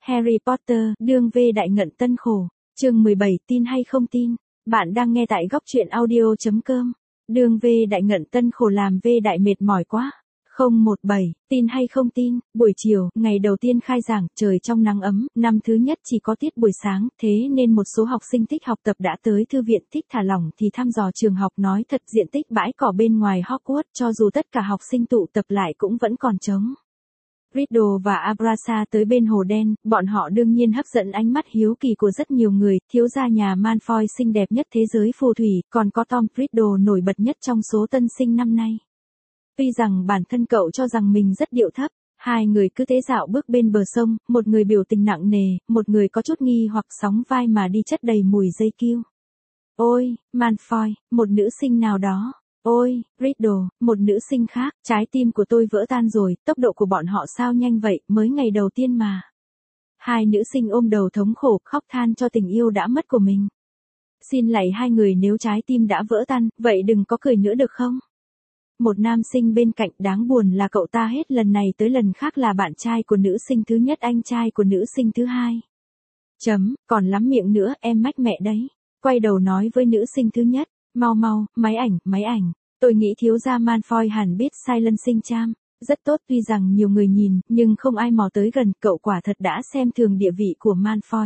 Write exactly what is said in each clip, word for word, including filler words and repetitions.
Harry Potter, đương vê đại ngận tân khổ. Chương mười bảy, tin hay không tin? Bạn đang nghe tại góc truyện audio chấm com. Đương vê đại ngận tân khổ làm vê đại mệt mỏi quá. không một bảy, tin hay không tin? Buổi chiều, ngày đầu tiên khai giảng, trời trong nắng ấm, năm thứ nhất chỉ có tiết buổi sáng, thế nên một số học sinh thích học tập đã tới thư viện, thích thả lỏng thì thăm dò trường học. Nói thật, diện tích bãi cỏ bên ngoài Hogwarts cho dù tất cả học sinh tụ tập lại cũng vẫn còn trống. Riddle và Abrasa tới bên hồ đen, bọn họ đương nhiên hấp dẫn ánh mắt hiếu kỳ của rất nhiều người, thiếu gia nhà Malfoy xinh đẹp nhất thế giới phù thủy, còn có Tom Riddle nổi bật nhất trong số tân sinh năm nay. Tuy rằng bản thân cậu cho rằng mình rất điệu thấp, hai người cứ thế dạo bước bên bờ sông, một người biểu tình nặng nề, một người có chút nghi hoặc sóng vai mà đi chất đầy mùi dây kiêu. Ôi, Malfoy, một nữ sinh nào đó. Ôi, Riddle, một nữ sinh khác, trái tim của tôi vỡ tan rồi, tốc độ của bọn họ sao nhanh vậy, mới ngày đầu tiên mà. Hai nữ sinh ôm đầu thống khổ, khóc than cho tình yêu đã mất của mình. Xin lạy hai người, nếu trái tim đã vỡ tan, vậy đừng có cười nữa được không? Một nam sinh bên cạnh, đáng buồn là cậu ta hết lần này tới lần khác là bạn trai của nữ sinh thứ nhất, anh trai của nữ sinh thứ hai. Chấm, còn lắm miệng nữa, em mách mẹ đấy. Quay đầu nói với nữ sinh thứ nhất. Mau mau, máy ảnh, máy ảnh. Tôi nghĩ thiếu gia Malfoy hẳn biết Silencing Charm. Rất tốt, tuy rằng nhiều người nhìn, nhưng không ai mò tới gần, cậu quả thật đã xem thường địa vị của Malfoy.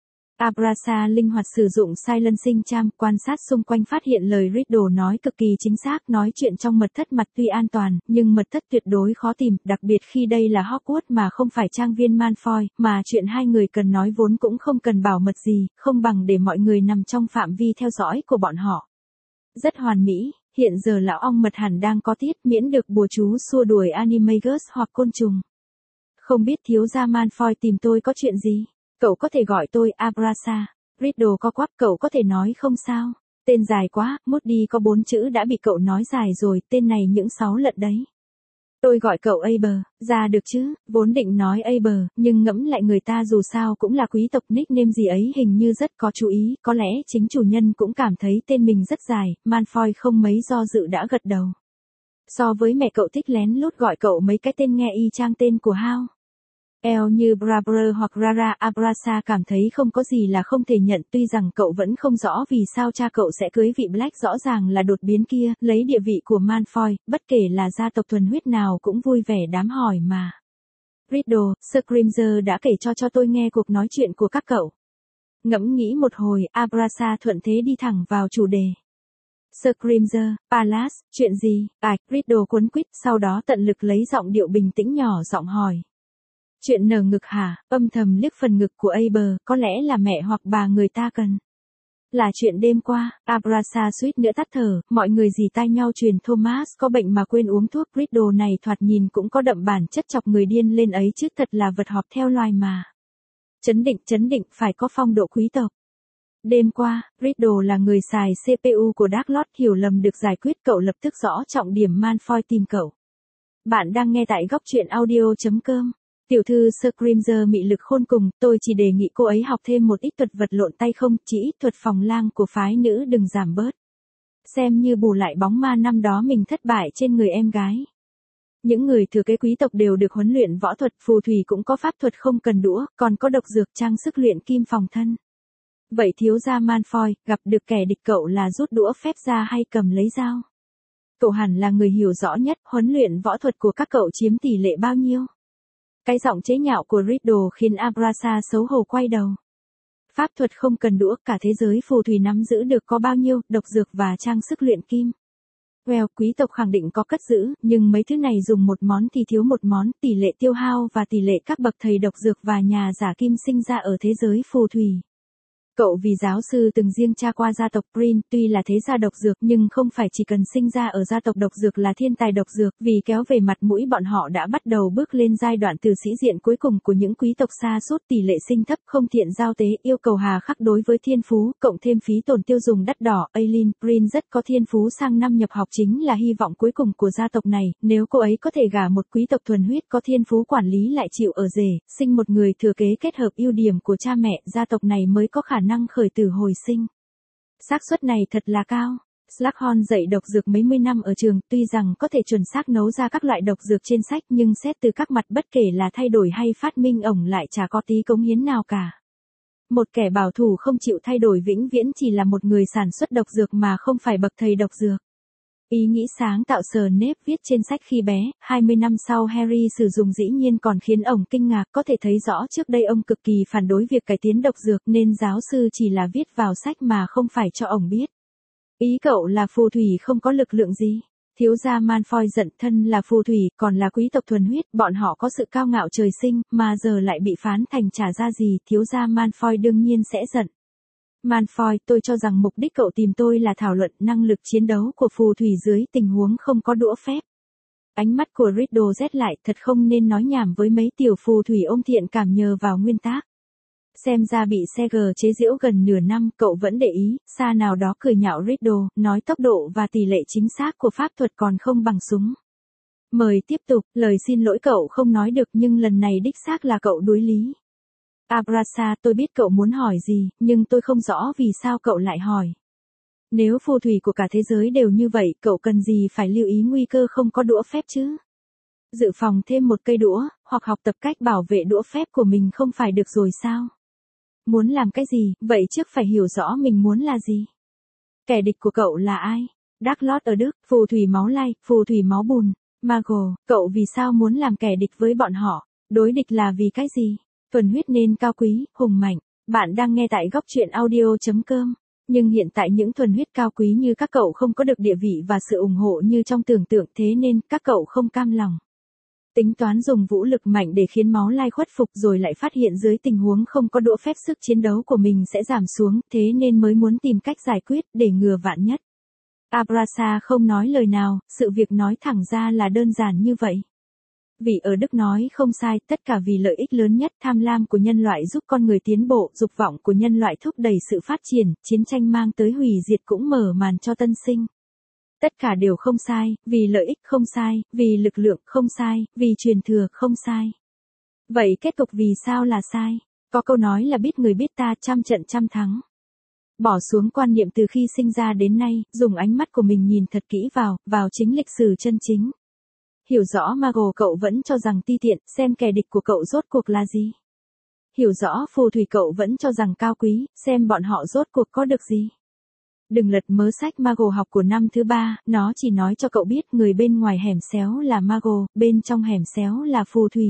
Abrasa linh hoạt sử dụng Silencing Charm, quan sát xung quanh phát hiện lời Riddle nói cực kỳ chính xác, nói chuyện trong mật thất mặt tuy an toàn, nhưng mật thất tuyệt đối khó tìm, đặc biệt khi đây là Hogwarts mà không phải trang viên Malfoy, mà chuyện hai người cần nói vốn cũng không cần bảo mật gì, không bằng để mọi người nằm trong phạm vi theo dõi của bọn họ. Rất hoàn mỹ, hiện giờ lão ong mật hẳn đang có tiết, miễn được bùa chú xua đuổi Animagus hoặc côn trùng. Không biết thiếu gia Malfoy tìm tôi có chuyện gì? Cậu có thể gọi tôi Abrasa. Riddle co quắp, cậu có thể nói không sao? Tên dài quá, Moody có bốn chữ đã bị cậu nói dài rồi, tên này những sáu lận đấy. Tôi gọi cậu Aber, ra được chứ, vốn định nói Aber, nhưng ngẫm lại người ta dù sao cũng là quý tộc, nickname gì ấy hình như rất có chú ý, có lẽ chính chủ nhân cũng cảm thấy tên mình rất dài. Malfoy không mấy do dự đã gật đầu. So với mẹ cậu thích lén lút gọi cậu mấy cái tên nghe y chang tên của Hao. L như Brabber hoặc Rara. Abrasa cảm thấy không có gì là không thể nhận, tuy rằng cậu vẫn không rõ vì sao cha cậu sẽ cưới vị Black rõ ràng là đột biến kia, lấy địa vị của Malfoy, bất kể là gia tộc thuần huyết nào cũng vui vẻ đám hỏi mà. Riddle, Scrimger đã kể cho cho tôi nghe cuộc nói chuyện của các cậu. Ngẫm nghĩ một hồi, Abrasa thuận thế đi thẳng vào chủ đề. Scrimger, Palace, chuyện gì? Ảch, Riddle cuốn quýt, sau đó tận lực lấy giọng điệu bình tĩnh nhỏ giọng hỏi. Chuyện nở ngực hả? Âm thầm liếc phần ngực của Aber, có lẽ là mẹ hoặc bà người ta cần. Là chuyện đêm qua, Abrasa suýt nữa tắt thở, mọi người dì tai nhau truyền Thomas có bệnh mà quên uống thuốc. Riddle này thoạt nhìn cũng có đậm bản chất chọc người điên lên ấy chứ, thật là vật họp theo loài mà. Chấn định, chấn định, phải có phong độ quý tộc. Đêm qua, Riddle là người xài xê pê u của Dark Lord, hiểu lầm được giải quyết, cậu lập tức rõ trọng điểm. Malfoy tìm cậu. Bạn đang nghe tại góc truyện audio chấm com. Tiểu thư Scrimger mị lực khôn cùng, tôi chỉ đề nghị cô ấy học thêm một ít thuật vật lộn tay không, chỉ ít thuật phòng lang của phái nữ đừng giảm bớt. Xem như bù lại bóng ma năm đó mình thất bại trên người em gái. Những người thừa kế quý tộc đều được huấn luyện võ thuật, phù thủy cũng có pháp thuật không cần đũa, còn có độc dược trang sức luyện kim phòng thân. Vậy thiếu gia Malfoy, gặp được kẻ địch cậu là rút đũa phép ra hay cầm lấy dao? Cậu hẳn là người hiểu rõ nhất, huấn luyện võ thuật của các cậu chiếm tỷ lệ bao nhiêu? Cái giọng chế nhạo của Riddle khiến Abrasa xấu hổ quay đầu. Pháp thuật không cần đũa, cả thế giới phù thủy nắm giữ được có bao nhiêu, độc dược và trang sức luyện kim. Well, quý tộc khẳng định có cất giữ, nhưng mấy thứ này dùng một món thì thiếu một món, tỷ lệ tiêu hao và tỷ lệ các bậc thầy độc dược và nhà giả kim sinh ra ở thế giới phù thủy. Cậu vì giáo sư từng riêng tra qua gia tộc Prin, tuy là thế gia độc dược nhưng không phải chỉ cần sinh ra ở gia tộc độc dược là thiên tài độc dược, vì kéo về mặt mũi bọn họ đã bắt đầu bước lên giai đoạn từ sĩ diện cuối cùng của những quý tộc xa suốt, tỷ lệ sinh thấp, không thiện giao tế, yêu cầu hà khắc đối với thiên phú, cộng thêm phí tổn tiêu dùng đắt đỏ. Aileen Prin rất có thiên phú, sang năm nhập học chính là hy vọng cuối cùng của gia tộc này, nếu cô ấy có thể gả một quý tộc thuần huyết có thiên phú, quản lý lại chịu ở rể, sinh một người thừa kế kết hợp ưu điểm của cha mẹ, gia tộc này mới có khả năng khởi tử hồi sinh. Xác suất này thật là cao. Slughorn dạy độc dược mấy mươi năm ở trường, tuy rằng có thể chuẩn xác nấu ra các loại độc dược trên sách nhưng xét từ các mặt bất kể là thay đổi hay phát minh ổng lại chả có tí cống hiến nào cả. Một kẻ bảo thủ không chịu thay đổi vĩnh viễn chỉ là một người sản xuất độc dược mà không phải bậc thầy độc dược. Ý nghĩ sáng tạo Snape viết trên sách khi bé, hai mươi năm sau Harry sử dụng dĩ nhiên còn khiến ổng kinh ngạc, có thể thấy rõ trước đây ông cực kỳ phản đối việc cải tiến độc dược nên giáo sư chỉ là viết vào sách mà không phải cho ổng biết. Ý cậu là phù thủy không có lực lượng gì? Thiếu gia Malfoy giận, thân là phù thủy, còn là quý tộc thuần huyết, bọn họ có sự cao ngạo trời sinh, mà giờ lại bị phán thành chả ra gì, thiếu gia Malfoy đương nhiên sẽ giận. Malfoy, tôi cho rằng mục đích cậu tìm tôi là thảo luận năng lực chiến đấu của phù thủy dưới tình huống không có đũa phép. Ánh mắt của Riddle rét lại, thật không nên nói nhảm với mấy tiểu phù thủy ôm thiện cảm nhờ vào nguyên tác. Xem ra bị Seger chế giễu gần nửa năm, cậu vẫn để ý, xa nào đó cười nhạo Riddle, nói tốc độ và tỷ lệ chính xác của pháp thuật còn không bằng súng. Mời tiếp tục, lời xin lỗi cậu không nói được nhưng lần này đích xác là cậu đuối lý. Abrasa, tôi biết cậu muốn hỏi gì, nhưng tôi không rõ vì sao cậu lại hỏi. Nếu phù thủy của cả thế giới đều như vậy, cậu cần gì phải lưu ý nguy cơ không có đũa phép chứ? Dự phòng thêm một cây đũa, hoặc học tập cách bảo vệ đũa phép của mình không phải được rồi sao? Muốn làm cái gì, vậy trước phải hiểu rõ mình muốn là gì. Kẻ địch của cậu là ai? Dark Lord ở Đức, phù thủy máu lay, phù thủy máu bùn, Mago, cậu vì sao muốn làm kẻ địch với bọn họ? Đối địch là vì cái gì? Thuần huyết nên cao quý, hùng mạnh. Bạn đang nghe tại góc truyện audio chấm com. Nhưng hiện tại những thuần huyết cao quý như các cậu không có được địa vị và sự ủng hộ như trong tưởng tượng, thế nên các cậu không cam lòng. Tính toán dùng vũ lực mạnh để khiến máu lai khuất phục rồi lại phát hiện dưới tình huống không có đũa phép sức chiến đấu của mình sẽ giảm xuống, thế nên mới muốn tìm cách giải quyết để ngừa vạn nhất. Abrasa không nói lời nào, sự việc nói thẳng ra là đơn giản như vậy. Vì ở Đức nói không sai, tất cả vì lợi ích lớn nhất, tham lam của nhân loại giúp con người tiến bộ, dục vọng của nhân loại thúc đẩy sự phát triển, chiến tranh mang tới hủy diệt cũng mở màn cho tân sinh. Tất cả đều không sai, vì lợi ích không sai, vì lực lượng không sai, vì truyền thừa không sai. Vậy kết cục vì sao là sai? Có câu nói là biết người biết ta, trăm trận trăm thắng. Bỏ xuống quan niệm từ khi sinh ra đến nay, dùng ánh mắt của mình nhìn thật kỹ vào, vào chính lịch sử chân chính. Hiểu rõ Mago, cậu vẫn cho rằng ti tiện, xem kẻ địch của cậu rốt cuộc là gì. Hiểu rõ phù thủy, cậu vẫn cho rằng cao quý, xem bọn họ rốt cuộc có được gì. Đừng lật mớ sách Mago học của năm thứ ba, nó chỉ nói cho cậu biết người bên ngoài hẻm xéo là Mago, bên trong hẻm xéo là phù thủy.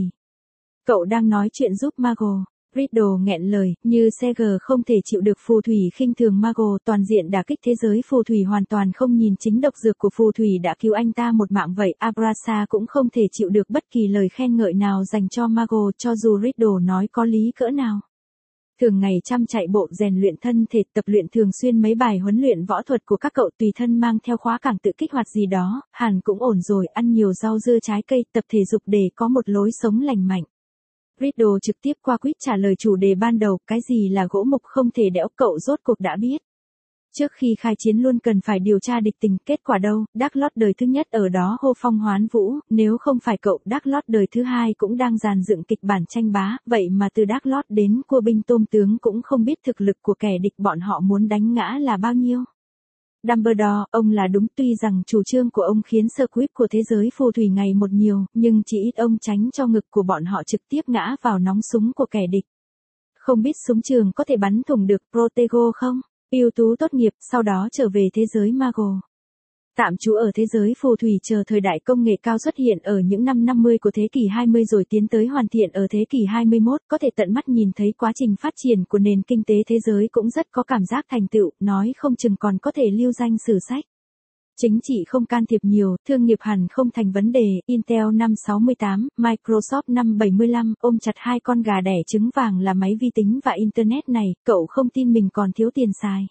Cậu đang nói chuyện giúp Mago. Riddle nghẹn lời, như Seger không thể chịu được phù thủy khinh thường Mago, toàn diện đả kích thế giới phù thủy hoàn toàn không nhìn chính độc dược của phù thủy đã cứu anh ta một mạng vậy. Abrasa cũng không thể chịu được bất kỳ lời khen ngợi nào dành cho Mago cho dù Riddle nói có lý cỡ nào. Thường ngày chăm chạy bộ rèn luyện thân thể, tập luyện thường xuyên mấy bài huấn luyện võ thuật của các cậu, tùy thân mang theo khóa cảng tự kích hoạt gì đó, hẳn cũng ổn rồi, ăn nhiều rau dưa trái cây, tập thể dục để có một lối sống lành mạnh. Riddle trực tiếp qua quýt trả lời chủ đề ban đầu, cái gì là gỗ mục không thể đẽo, cậu rốt cuộc đã biết. Trước khi khai chiến luôn cần phải điều tra địch tình, kết quả đâu, Dark Lord đời thứ nhất ở đó hô phong hoán vũ, nếu không phải cậu, Dark Lord đời thứ hai cũng đang dàn dựng kịch bản tranh bá, vậy mà từ Dark Lord đến cua binh tôm tướng cũng không biết thực lực của kẻ địch bọn họ muốn đánh ngã là bao nhiêu. Dumbledore, ông là đúng, tuy rằng chủ trương của ông khiến squib của thế giới phù thủy ngày một nhiều, nhưng chỉ ít ông tránh cho ngực của bọn họ trực tiếp ngã vào nóng súng của kẻ địch. Không biết súng trường có thể bắn thủng được Protego không? Ưu tú tốt nghiệp, sau đó trở về thế giới Mago. Tạm trú ở thế giới phù thủy chờ thời đại công nghệ cao xuất hiện ở những năm năm mươi của thế kỷ hai mươi rồi tiến tới hoàn thiện ở thế kỷ hai mươi mốt, có thể tận mắt nhìn thấy quá trình phát triển của nền kinh tế thế giới cũng rất có cảm giác thành tựu, nói không chừng còn có thể lưu danh sử sách. Chính trị không can thiệp nhiều, thương nghiệp hẳn không thành vấn đề, Intel năm sáu mươi tám, Microsoft năm bảy mươi lăm, ôm chặt hai con gà đẻ trứng vàng là máy vi tính và Internet này, cậu không tin mình còn thiếu tiền xài.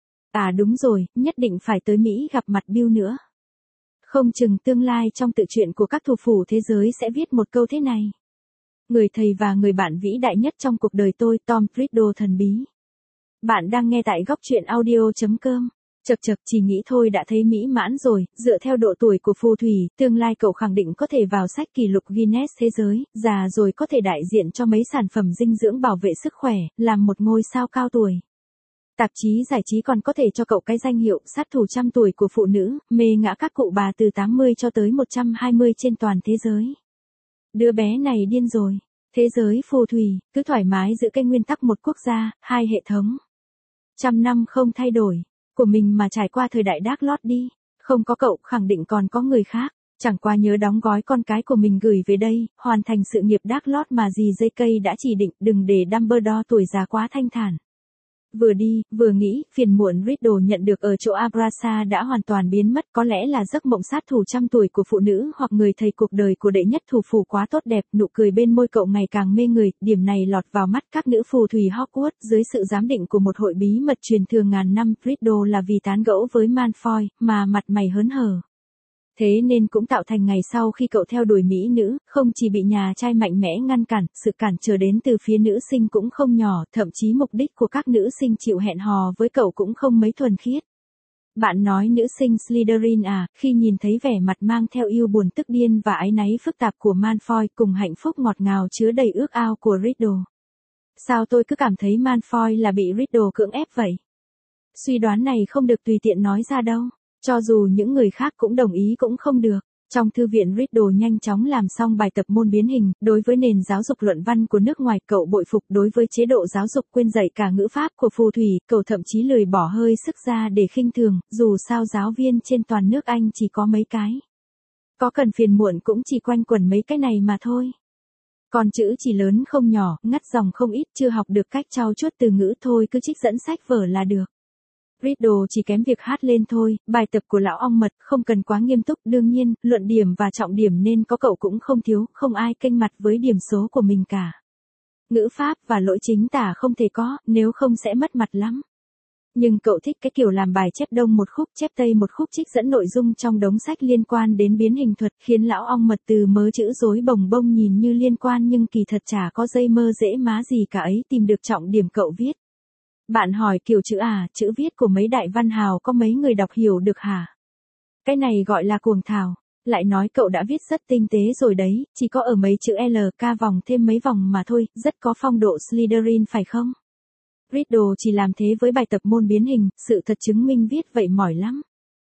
À đúng rồi, nhất định phải tới Mỹ gặp mặt Bill nữa. Không chừng tương lai trong tự truyện của các thủ phủ thế giới sẽ viết một câu thế này. Người thầy và người bạn vĩ đại nhất trong cuộc đời tôi, Tom Riddle thần bí. Bạn đang nghe tại góc truyện audio chấm com. Chật chật, chỉ nghĩ thôi đã thấy mỹ mãn rồi, dựa theo độ tuổi của phù thủy, tương lai cậu khẳng định có thể vào sách kỷ lục Guinness thế giới, già rồi có thể đại diện cho mấy sản phẩm dinh dưỡng bảo vệ sức khỏe, làm một ngôi sao cao tuổi. Tạp chí giải trí còn có thể cho cậu cái danh hiệu sát thủ trăm tuổi của phụ nữ, mê ngã các cụ bà từ tám mươi cho tới một trăm hai mươi trên toàn thế giới. Đứa bé này điên rồi. Thế giới phù thủy, cứ thoải mái giữ cái nguyên tắc một quốc gia, hai hệ thống. Trăm năm không thay đổi, của mình mà trải qua thời đại Dark Lord đi. Không có cậu, khẳng định còn có người khác. Chẳng qua nhớ đóng gói con cái của mình gửi về đây, hoàn thành sự nghiệp Dark Lord mà dì gi ca đã chỉ định, đừng để Dumbledore tuổi già quá thanh thản. Vừa đi, vừa nghĩ, phiền muộn Riddle nhận được ở chỗ Abrasa đã hoàn toàn biến mất, có lẽ là giấc mộng sát thủ trăm tuổi của phụ nữ hoặc người thầy cuộc đời của đệ nhất thủ phủ quá tốt đẹp, nụ cười bên môi cậu ngày càng mê người, điểm này lọt vào mắt các nữ phù thủy Hogwarts dưới sự giám định của một hội bí mật truyền thừa ngàn năm, Riddle là vì tán gẫu với Malfoy, mà mặt mày hớn hở. Thế nên cũng tạo thành ngày sau khi cậu theo đuổi mỹ nữ, không chỉ bị nhà trai mạnh mẽ ngăn cản, sự cản trở đến từ phía nữ sinh cũng không nhỏ, thậm chí mục đích của các nữ sinh chịu hẹn hò với cậu cũng không mấy thuần khiết. Bạn nói nữ sinh Slytherin à, khi nhìn thấy vẻ mặt mang theo yêu buồn tức điên và áy náy phức tạp của Malfoy cùng hạnh phúc ngọt ngào chứa đầy ước ao của Riddle. Sao tôi cứ cảm thấy Malfoy là bị Riddle cưỡng ép vậy? Suy đoán này không được tùy tiện nói ra đâu. Cho dù những người khác cũng đồng ý cũng không được. Trong thư viện Riddle nhanh chóng làm xong bài tập môn biến hình, đối với nền giáo dục luận văn của nước ngoài cậu bội phục, đối với chế độ giáo dục quên dạy cả ngữ pháp của phù thủy, cậu thậm chí lười bỏ hơi sức ra để khinh thường, dù sao giáo viên trên toàn nước Anh chỉ có mấy cái. Có cần phiền muộn cũng chỉ quanh quẩn mấy cái này mà thôi. Còn chữ chỉ lớn không nhỏ, ngắt dòng không ít, chưa học được cách trau chuốt từ ngữ thôi, cứ trích dẫn sách vở là được. Riddle chỉ kém việc hát lên thôi, bài tập của lão ong mật không cần quá nghiêm túc, đương nhiên, luận điểm và trọng điểm nên có cậu cũng không thiếu, không ai kênh mặt với điểm số của mình cả. Ngữ pháp và lỗi chính tả không thể có, nếu không sẽ mất mặt lắm. Nhưng cậu thích cái kiểu làm bài chép đông một khúc chép tây một khúc trích dẫn nội dung trong đống sách liên quan đến biến hình thuật, khiến lão ong mật từ mớ chữ rối bồng bông nhìn như liên quan nhưng kỳ thật chả có dây mơ dễ má gì cả ấy, tìm được trọng điểm cậu viết. Bạn hỏi kiểu chữ à, chữ viết của mấy đại văn hào có mấy người đọc hiểu được hả? Cái này gọi là cuồng thảo. Lại nói cậu đã viết rất tinh tế rồi đấy, chỉ có ở mấy chữ L, K vòng thêm mấy vòng mà thôi, rất có phong độ Slytherin phải không? Riddle chỉ làm thế với bài tập môn biến hình, sự thật chứng minh viết vậy mỏi lắm.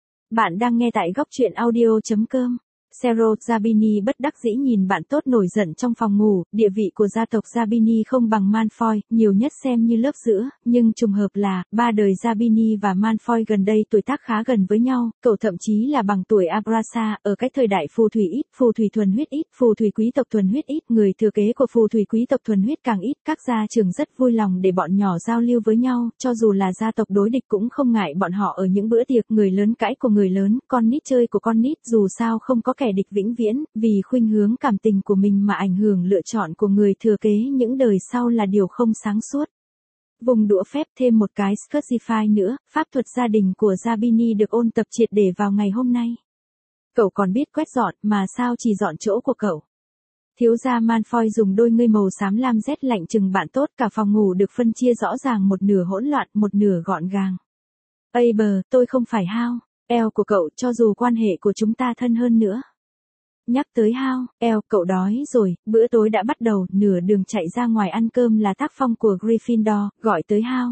Bạn đang nghe tại góc truyện audio chấm com. Cerro Zabini bất đắc dĩ nhìn bạn tốt nổi giận trong phòng ngủ, địa vị của gia tộc Zabini không bằng Malfoy, nhiều nhất xem như lớp giữa, nhưng trùng hợp là, ba đời Zabini và Malfoy gần đây tuổi tác khá gần với nhau, cậu thậm chí là bằng tuổi Abrasa, ở cái thời đại phù thủy ít, phù thủy thuần huyết ít, phù thủy quý tộc thuần huyết ít, người thừa kế của phù thủy quý tộc thuần huyết càng ít, các gia trưởng rất vui lòng để bọn nhỏ giao lưu với nhau, cho dù là gia tộc đối địch cũng không ngại bọn họ ở những bữa tiệc, người lớn cãi của người lớn, con nít chơi của con nít, dù sao không có kẻ địch vĩnh viễn, vì khuynh hướng cảm tình của mình mà ảnh hưởng lựa chọn của người thừa kế những đời sau là điều không sáng suốt. Vùng đũa phép thêm một cái Scursify nữa, pháp thuật gia đình của Zabini được ôn tập triệt để vào ngày hôm nay. Cậu còn biết quét dọn, mà sao chỉ dọn chỗ của cậu? Thiếu gia Malfoy dùng đôi ngươi màu xám lam rét lạnh chừng bạn tốt, cả phòng ngủ được phân chia rõ ràng, một nửa hỗn loạn, một nửa gọn gàng. Ây bờ, tôi không phải Hao, eo của cậu, cho dù quan hệ của chúng ta thân hơn nữa. Nhắc tới Hao, eo, cậu đói rồi, bữa tối đã bắt đầu, nửa đường chạy ra ngoài ăn cơm là tác phong của Gryffindor, gọi tới Hao.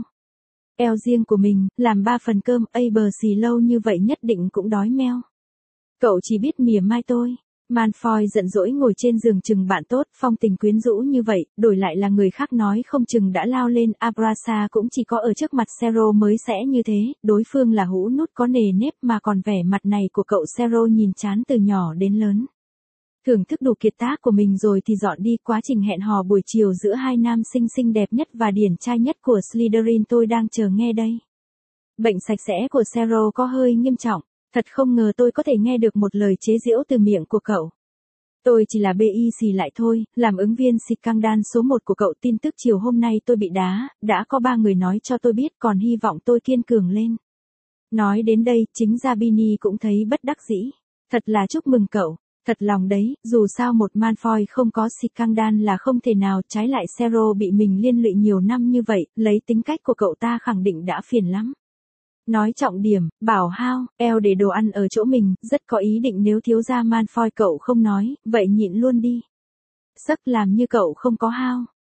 Eo riêng của mình, làm ba phần cơm, ây bờ xì lâu như vậy nhất định cũng đói meo. Cậu chỉ biết mỉa mai tôi. Malfoy giận dỗi ngồi trên giường chừng bạn tốt, phong tình quyến rũ như vậy, đổi lại là người khác nói không chừng đã lao lên, Abrasa cũng chỉ có ở trước mặt Cerro mới sẽ như thế, đối phương là hũ nút có nề nếp mà còn vẻ mặt này của cậu Cerro nhìn chán từ nhỏ đến lớn. Thưởng thức đủ kiệt tác của mình rồi thì dọn đi, quá trình hẹn hò buổi chiều giữa hai nam sinh xinh đẹp nhất và điển trai nhất của Slytherin tôi đang chờ nghe đây. Bệnh sạch sẽ của Cerro có hơi nghiêm trọng. Thật không ngờ tôi có thể nghe được một lời chế giễu từ miệng của cậu. Tôi chỉ là bê i xì lại thôi, làm ứng viên scandal số một của cậu. Tin tức chiều hôm nay tôi bị đá, đã có ba người nói cho tôi biết, còn hy vọng tôi kiên cường lên. Nói đến đây, chính Zabini cũng thấy bất đắc dĩ. Thật là chúc mừng cậu, thật lòng đấy, dù sao một Malfoy không có scandal là không thể nào, trái lại Cerro bị mình liên lụy nhiều năm như vậy, lấy tính cách của cậu ta khẳng định đã phiền lắm. Nói trọng điểm, bảo Hao, eo để đồ ăn ở chỗ mình, rất có ý định nếu thiếu gia Malfoy cậu không nói, vậy nhịn luôn đi. Sắc làm như cậu không có Hao.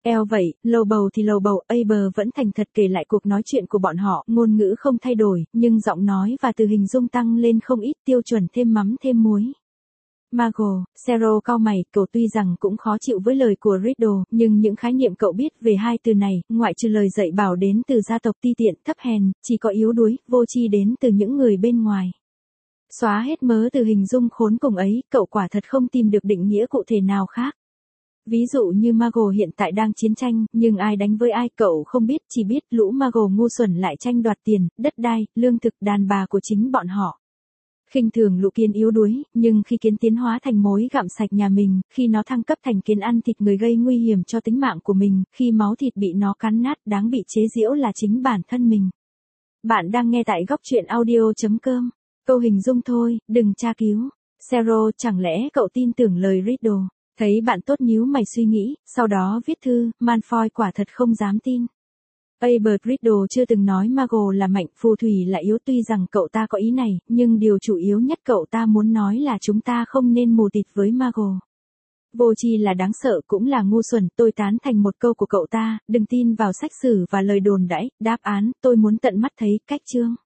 Eo vậy, lầu bầu thì lầu bầu, Aber vẫn thành thật kể lại cuộc nói chuyện của bọn họ, ngôn ngữ không thay đổi, nhưng giọng nói và từ hình dung tăng lên không ít, tiêu chuẩn thêm mắm thêm muối. Margot, Zero cau mày, cậu tuy rằng cũng khó chịu với lời của Riddle, nhưng những khái niệm cậu biết về hai từ này, ngoại trừ lời dạy bảo đến từ gia tộc ti tiện, thấp hèn, chỉ có yếu đuối, vô tri đến từ những người bên ngoài. Xóa hết mớ từ hình dung khốn cùng ấy, cậu quả thật không tìm được định nghĩa cụ thể nào khác. Ví dụ như Margot hiện tại đang chiến tranh, nhưng ai đánh với ai cậu không biết, chỉ biết lũ Margot ngu xuẩn lại tranh đoạt tiền, đất đai, lương thực, đàn bà của chính bọn họ. Khinh thường lũ kiến yếu đuối, nhưng khi kiến tiến hóa thành mối gặm sạch nhà mình, khi nó thăng cấp thành kiến ăn thịt người gây nguy hiểm cho tính mạng của mình, khi máu thịt bị nó cắn nát, đáng bị chế giễu là chính bản thân mình. Bạn đang nghe tại góc truyện audio chấm com. Câu hình dung thôi, đừng tra cứu. Zero, chẳng lẽ cậu tin tưởng lời Riddle? Thấy bạn tốt nhíu mày suy nghĩ, sau đó viết thư, Malfoy quả thật không dám tin. Aber Riddle chưa từng nói Margot là mạnh, phù thủy là yếu, tuy rằng cậu ta có ý này, nhưng điều chủ yếu nhất cậu ta muốn nói là chúng ta không nên mù tịt với Margot. Vô tri là đáng sợ cũng là ngu xuẩn, tôi tán thành một câu của cậu ta, đừng tin vào sách sử và lời đồn đãi, đáp án, tôi muốn tận mắt thấy, cách chương.